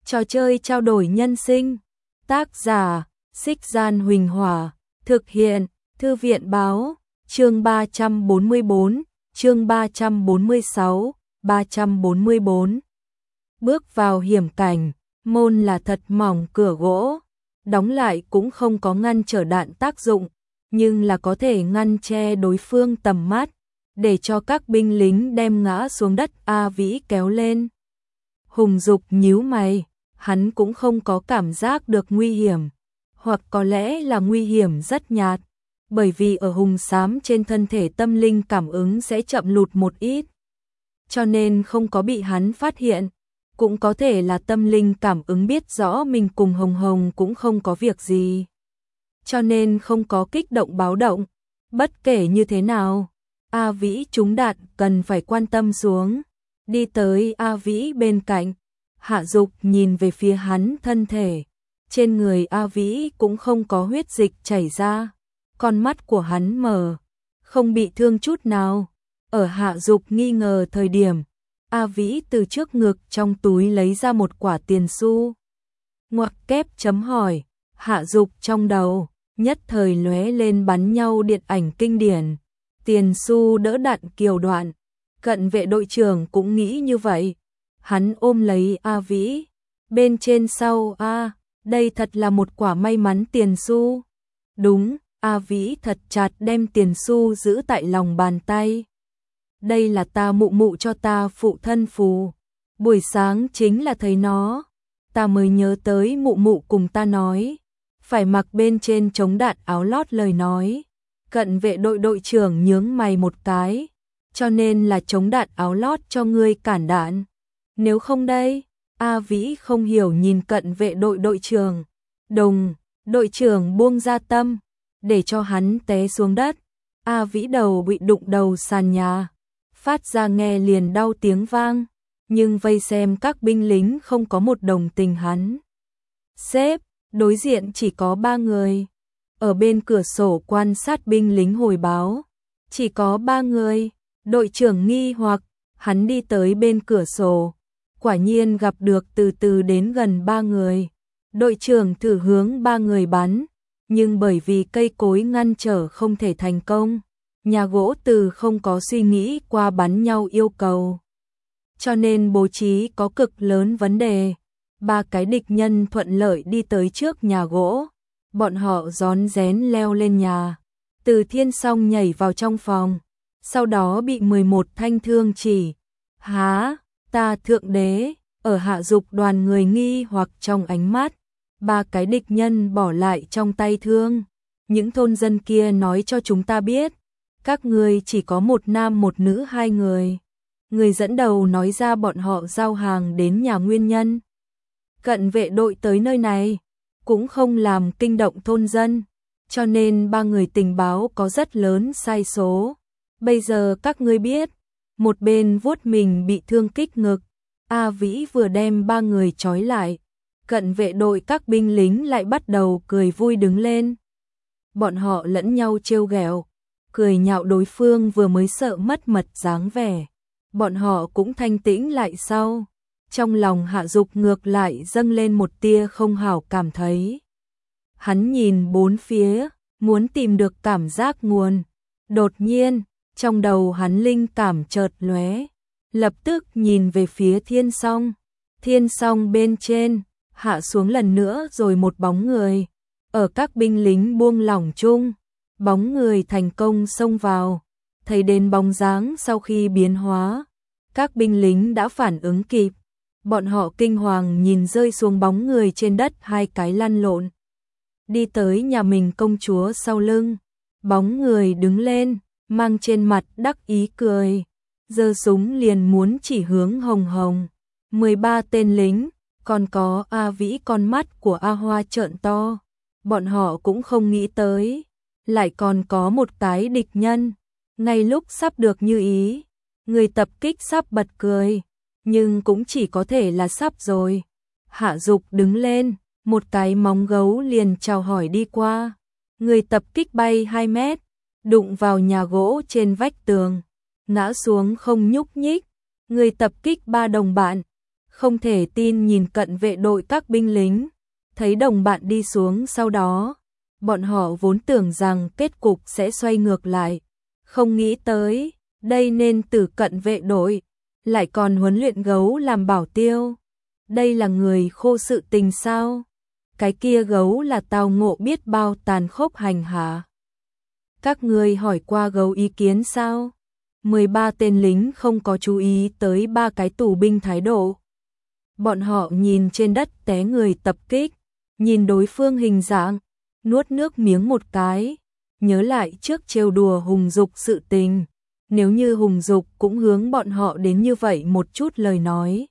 Trò chơi trao đổi nhân sinh. Tác giả: Xích Gian Huỳnh Hỏa. Thực hiện: Thư viện Báo. Chương 344, chương 346, 344. Bước vào hiểm cảnh, môn là thật mỏng cửa gỗ, đóng lại cũng không có ngăn trở đạn tác dụng, nhưng là có thể ngăn che đối phương tầm mắt, để cho các binh lính đem ngã xuống đất A Vĩ kéo lên. Hùng Dục nhíu mày, hắn cũng không có cảm giác được nguy hiểm, hoặc có lẽ là nguy hiểm rất nhạt, bởi vì ở hùng xám trên thân thể tâm linh cảm ứng sẽ chậm lụt một ít, cho nên không có bị hắn phát hiện. Cũng có thể là tâm linh cảm ứng biết rõ mình cùng Hồng Hồng cũng không có việc gì, cho nên không có kích động báo động. Bất kể như thế nào, A Vĩ trúng đạn cần phải quan tâm xuống. Đi tới A Vĩ bên cạnh, Hạ Dục nhìn về phía hắn thân thể. Trên người A Vĩ cũng không có huyết dịch chảy ra, con mắt của hắn mở, không bị thương chút nào. Ở Hạ Dục nghi ngờ thời điểm, A Vĩ từ trước ngực trong túi lấy ra một quả tiền xu. Ngoặc kép chấm hỏi, Hạ Dục trong đầu nhất thời lóe lên bắn nhau điện ảnh kinh điển. Tiền xu đỡ đạn kiều đoạn. Cận vệ đội trưởng cũng nghĩ như vậy. Hắn ôm lấy A Vĩ. Bên trên sau đây thật là một quả may mắn tiền xu. Đúng, A Vĩ thật chặt đem tiền xu giữ tại lòng bàn tay. Đây là ta mụ mụ cho ta phụ thân phù. Buổi sáng chính là thấy nó, ta mới nhớ tới mụ mụ cùng ta nói, phải mặc bên trên chống đạn áo lót lời nói. Cận vệ đội đội trưởng nhướng mày một cái, cho nên là chống đạn áo lót cho ngươi cản đạn. Nếu không đây, A Vĩ không hiểu nhìn cận vệ đội đội trưởng. Đội trưởng buông ra tâm, để cho hắn té xuống đất. A Vĩ đầu bị đụng đầu sàn nhà, phát ra nghe liền đau tiếng vang, nhưng vây xem các binh lính không có một đồng tình hắn. Sếp, đối diện chỉ có 3 người. Ở bên cửa sổ quan sát binh lính hồi báo, chỉ có 3 người. Đội trưởng nghi hoặc, hắn đi tới bên cửa sổ, quả nhiên gặp được từ từ đến gần 3 người. Đội trưởng thử hướng 3 người bắn, nhưng bởi vì cây cối ngăn trở không thể thành công. Nhà gỗ từ không có suy nghĩ qua bắn nhau yêu cầu, cho nên bố trí có cực lớn vấn đề. 3 cái địch nhân thuận lợi đi tới trước nhà gỗ, bọn họ rón rén leo lên nhà. Từ Thiên Song nhảy vào trong phòng, sau đó bị 11 thanh thương chỉ. Há, ta thượng đế, ở Hạ Dục đoàn người nghi hoặc trong ánh mắt, 3 cái địch nhân bỏ lại trong tay thương. Những thôn dân kia nói cho chúng ta biết, các ngươi chỉ có 1 nam 1 nữ 2 người. Người dẫn đầu nói ra bọn họ giao hàng đến nhà nguyên nhân. Cận vệ đội tới nơi này, cũng không làm kinh động thôn dân, cho nên 3 người tình báo có rất lớn sai số. Bây giờ các ngươi biết, một bên vuốt mình bị thương kích ngực, A Vĩ vừa đem 3 người trói lại. Cận vệ đội các binh lính lại bắt đầu cười vui đứng lên. Bọn họ lẫn nhau trêu ghẹo, cười nhạo đối phương vừa mới sợ mất mật dáng vẻ. Bọn họ cũng thanh tĩnh lại sau. Trong lòng Hạ Dục ngược lại dâng lên một tia không hảo cảm thấy. Hắn nhìn bốn phía, muốn tìm được cảm giác nguồn. Đột nhiên, trong đầu hắn linh cảm chợt lóe, lập tức nhìn về phía Thiên Song. Thiên Song bên trên, hạ xuống lần nữa rồi một bóng người. Ở các binh lính buông lỏng chung, bóng người thành công xông vào. Thấy đến bóng dáng sau khi biến hóa, các binh lính đã phản ứng kịp. Bọn họ kinh hoàng nhìn rơi xuống bóng người trên đất 2 cái lăn lộn. Đi tới nhà mình công chúa sau lưng. Bóng người đứng lên, mang trên mặt đắc ý cười. Giơ súng liền muốn chỉ hướng Hồng Hồng. 13 tên lính, còn có A Vĩ, con mắt của A Hoa trợn to. Bọn họ cũng không nghĩ tới, lại còn có một cái địch nhân. Ngay lúc sắp được như ý, người tập kích sắp bật cười, nhưng cũng chỉ có thể là sắp rồi. Hạ Dục đứng lên, một cái móng gấu liền chào hỏi đi qua. Người tập kích bay 2 mét, đụng vào nhà gỗ trên vách tường, ngã xuống không nhúc nhích. Người tập kích 3 đồng bạn, không thể tin nhìn cận vệ đội các binh lính, thấy đồng bạn đi xuống sau đó. Bọn họ vốn tưởng rằng kết cục sẽ xoay ngược lại, không nghĩ tới, đây nên từ cận vệ đội, lại còn huấn luyện gấu làm bảo tiêu. Đây là người khô sự tình sao? Cái kia gấu là tao ngộ biết bao tàn khốc hành hạ. Các ngươi hỏi qua gấu ý kiến sao? 13 tên lính không có chú ý tới ba cái tù binh thái độ. Bọn họ nhìn trên đất té người tập kích, nhìn đối phương hình dạng, nuốt nước miếng một cái, nhớ lại trước trêu đùa Hùng Dục sự tình. Nếu như Hùng Dục cũng hướng bọn họ đến như vậy một chút lời nói.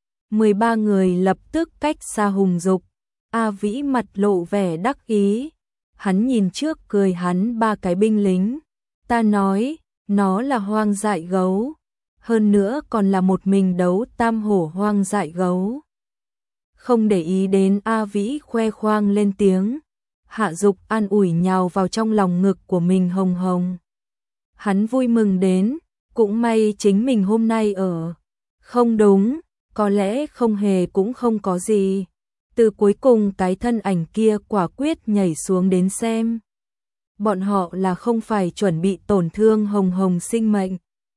13 người lập tức cách xa Hùng Dục. A Vĩ mặt lộ vẻ đắc ý. Hắn nhìn trước cười hắn ba cái binh lính. Ta nói, nó là hoang dại gấu. Hơn nữa còn là một mình đấu tam hổ hoang dại gấu. Không để ý đến A Vĩ khoe khoang lên tiếng. Hạ Dục an ủi nhào vào trong lòng ngực của mình hồng hồng. Hắn vui mừng đến, cũng may chính mình hôm nay ở. Không đúng, có lẽ không hề cũng không có gì. Từ cuối cùng cái thân ảnh kia quả quyết nhảy xuống đến xem. Bọn họ là không phải chuẩn bị tổn thương hồng hồng sinh mệnh.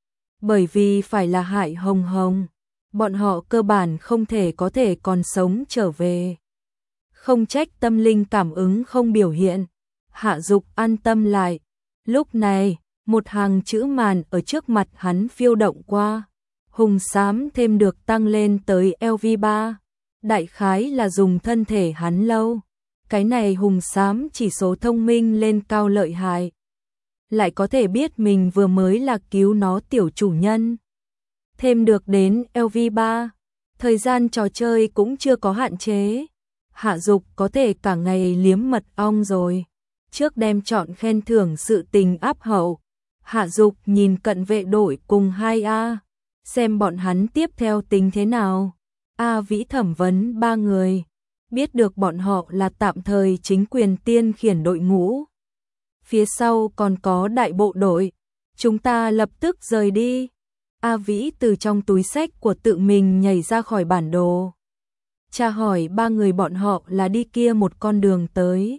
Bởi vì phải là hại hồng hồng, bọn họ cơ bản không thể có thể còn sống trở về. Không trách tâm linh cảm ứng không biểu hiện. Hạ Dục an tâm lại. Lúc này, một hàng chữ màn ở trước mặt hắn phiêu động qua. Hùng xám thêm được tăng lên tới LV3. Đại khái là dùng thân thể hắn lâu. Cái này hùng xám chỉ số thông minh lên cao lợi hại. Lại có thể biết mình vừa mới là cứu nó tiểu chủ nhân. Thêm được đến LV3. Thời gian trò chơi cũng chưa có hạn chế. Hạ Dục có thể cả ngày liếm mật ong rồi. Trước đem chọn khen thưởng sự tình áp hậu. Hạ Dục nhìn cận vệ đội cùng 2A. Xem bọn hắn tiếp theo tính thế nào. A Vĩ thẩm vấn 3 người. Biết được bọn họ là tạm thời chính quyền tiên khiển đội ngũ. Phía sau còn có đại bộ đội. Chúng ta lập tức rời đi. A Vĩ từ trong túi xách của tự mình nhảy ra khỏi bản đồ. Tra hỏi 3 người bọn họ là đi kia một con đường tới.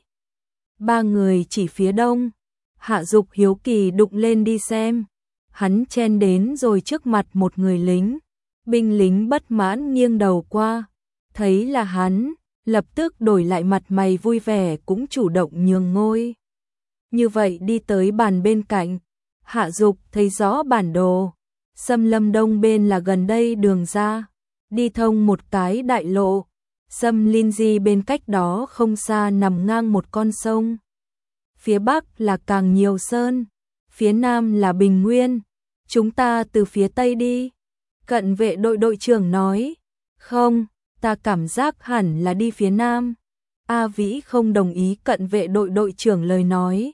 3 người chỉ phía đông. Hạ Dục hiếu kỳ đụng lên đi xem. Hắn chen đến rồi trước mặt một người lính. Binh lính bất mãn nghiêng đầu qua. Thấy là hắn, lập tức đổi lại mặt mày vui vẻ cũng chủ động nhường ngôi. Như vậy đi tới bàn bên cạnh. Hạ Dục thấy rõ bản đồ. Xâm Lâm Đông bên là gần đây đường ra. Đi thông một cái đại lộ. Xâm Linh Di bên cách đó không xa nằm ngang một con sông. Phía bắc là càng nhiều sơn. Phía nam là bình nguyên. Chúng ta từ phía tây đi. Cận vệ đội đội trưởng nói. Không, ta cảm giác hẳn là đi phía nam. A Vĩ không đồng ý cận vệ đội đội trưởng lời nói.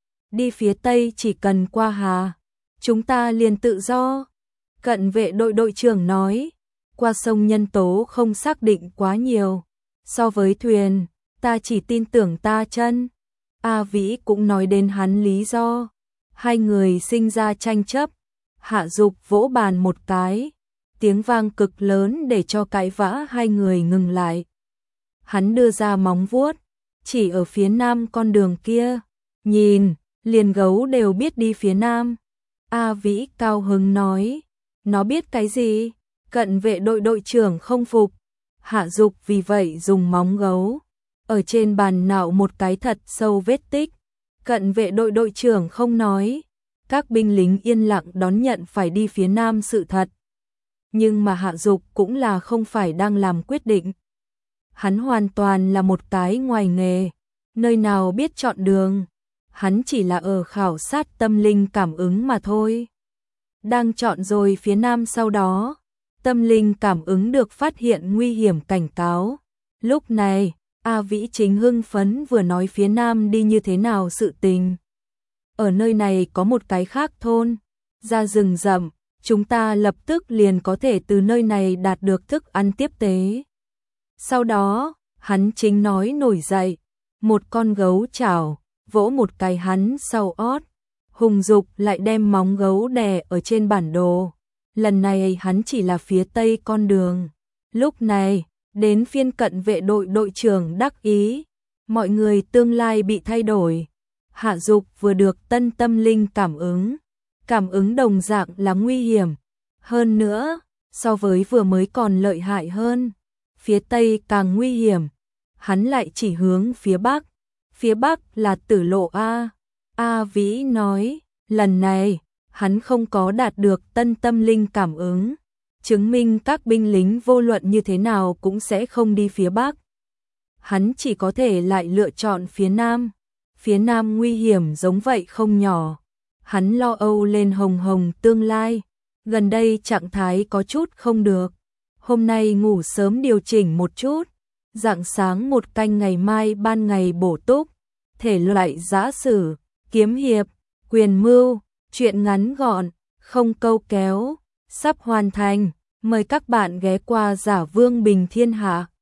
Đi phía tây chỉ cần qua hà. Chúng ta liền tự do. Cận vệ đội đội trưởng nói. Qua sông nhân tố không xác định quá nhiều. So với thuyền, ta chỉ tin tưởng ta chân. A Vĩ cũng nói đến hắn lý do. Hai người sinh ra tranh chấp. Hạ Dục vỗ bàn một cái. Tiếng vang cực lớn để cho cãi vã hai người ngừng lại. Hắn đưa ra móng vuốt. Chỉ ở phía nam con đường kia. Nhìn, liền gấu đều biết đi phía nam. A Vĩ cao hứng nói. Nó biết cái gì? Cận vệ đội đội trưởng không phục. Hạ Dục vì vậy dùng móng gấu. Ở trên bàn nạo một cái thật sâu vết tích. Cận vệ đội đội trưởng không nói. Các binh lính yên lặng đón nhận phải đi phía nam sự thật. Nhưng mà Hạ Dục cũng là không phải đang làm quyết định. Hắn hoàn toàn là một cái ngoài nghề. Nơi nào biết chọn đường. Hắn chỉ là ở khảo sát tâm linh cảm ứng mà thôi. Đang chọn rồi phía nam sau đó. Tâm linh cảm ứng được phát hiện nguy hiểm cảnh cáo. Lúc này, A Vĩ chính hưng phấn vừa nói phía nam đi như thế nào sự tình. Ở nơi này có một cái khác thôn. Ra rừng rậm, chúng ta lập tức liền có thể từ nơi này đạt được thức ăn tiếp tế. Sau đó, hắn chính nói nổi dậy. Một con gấu chảo, vỗ một cái hắn sau ót. Hùng Dục lại đem móng gấu đè ở trên bản đồ. Lần này hắn chỉ là phía tây con đường. Lúc này, đến phiên cận vệ đội đội trưởng đắc ý, mọi người tương lai bị thay đổi. Hạ Dục vừa được tân tâm linh cảm ứng đồng dạng là nguy hiểm. Hơn nữa, so với vừa mới còn lợi hại hơn. Phía Tây càng nguy hiểm. Hắn lại chỉ hướng phía Bắc. Phía Bắc là tử lộ A. A Vĩ nói, lần này, hắn không có đạt được tân tâm linh cảm ứng. Chứng minh các binh lính vô luận như thế nào cũng sẽ không đi phía Bắc. Hắn chỉ có thể lại lựa chọn phía Nam. Phía Nam nguy hiểm giống vậy không nhỏ. Hắn lo âu lên hồng hồng tương lai. Gần đây trạng thái có chút không được. Hôm nay ngủ sớm điều chỉnh một chút. Rạng sáng một canh ngày mai ban ngày bổ túc. Thể loại giã sử, kiếm hiệp, quyền mưu, truyện ngắn gọn, không câu kéo. Sắp hoàn thành. Mời các bạn ghé qua Giả Vương Bình Thiên Hạ.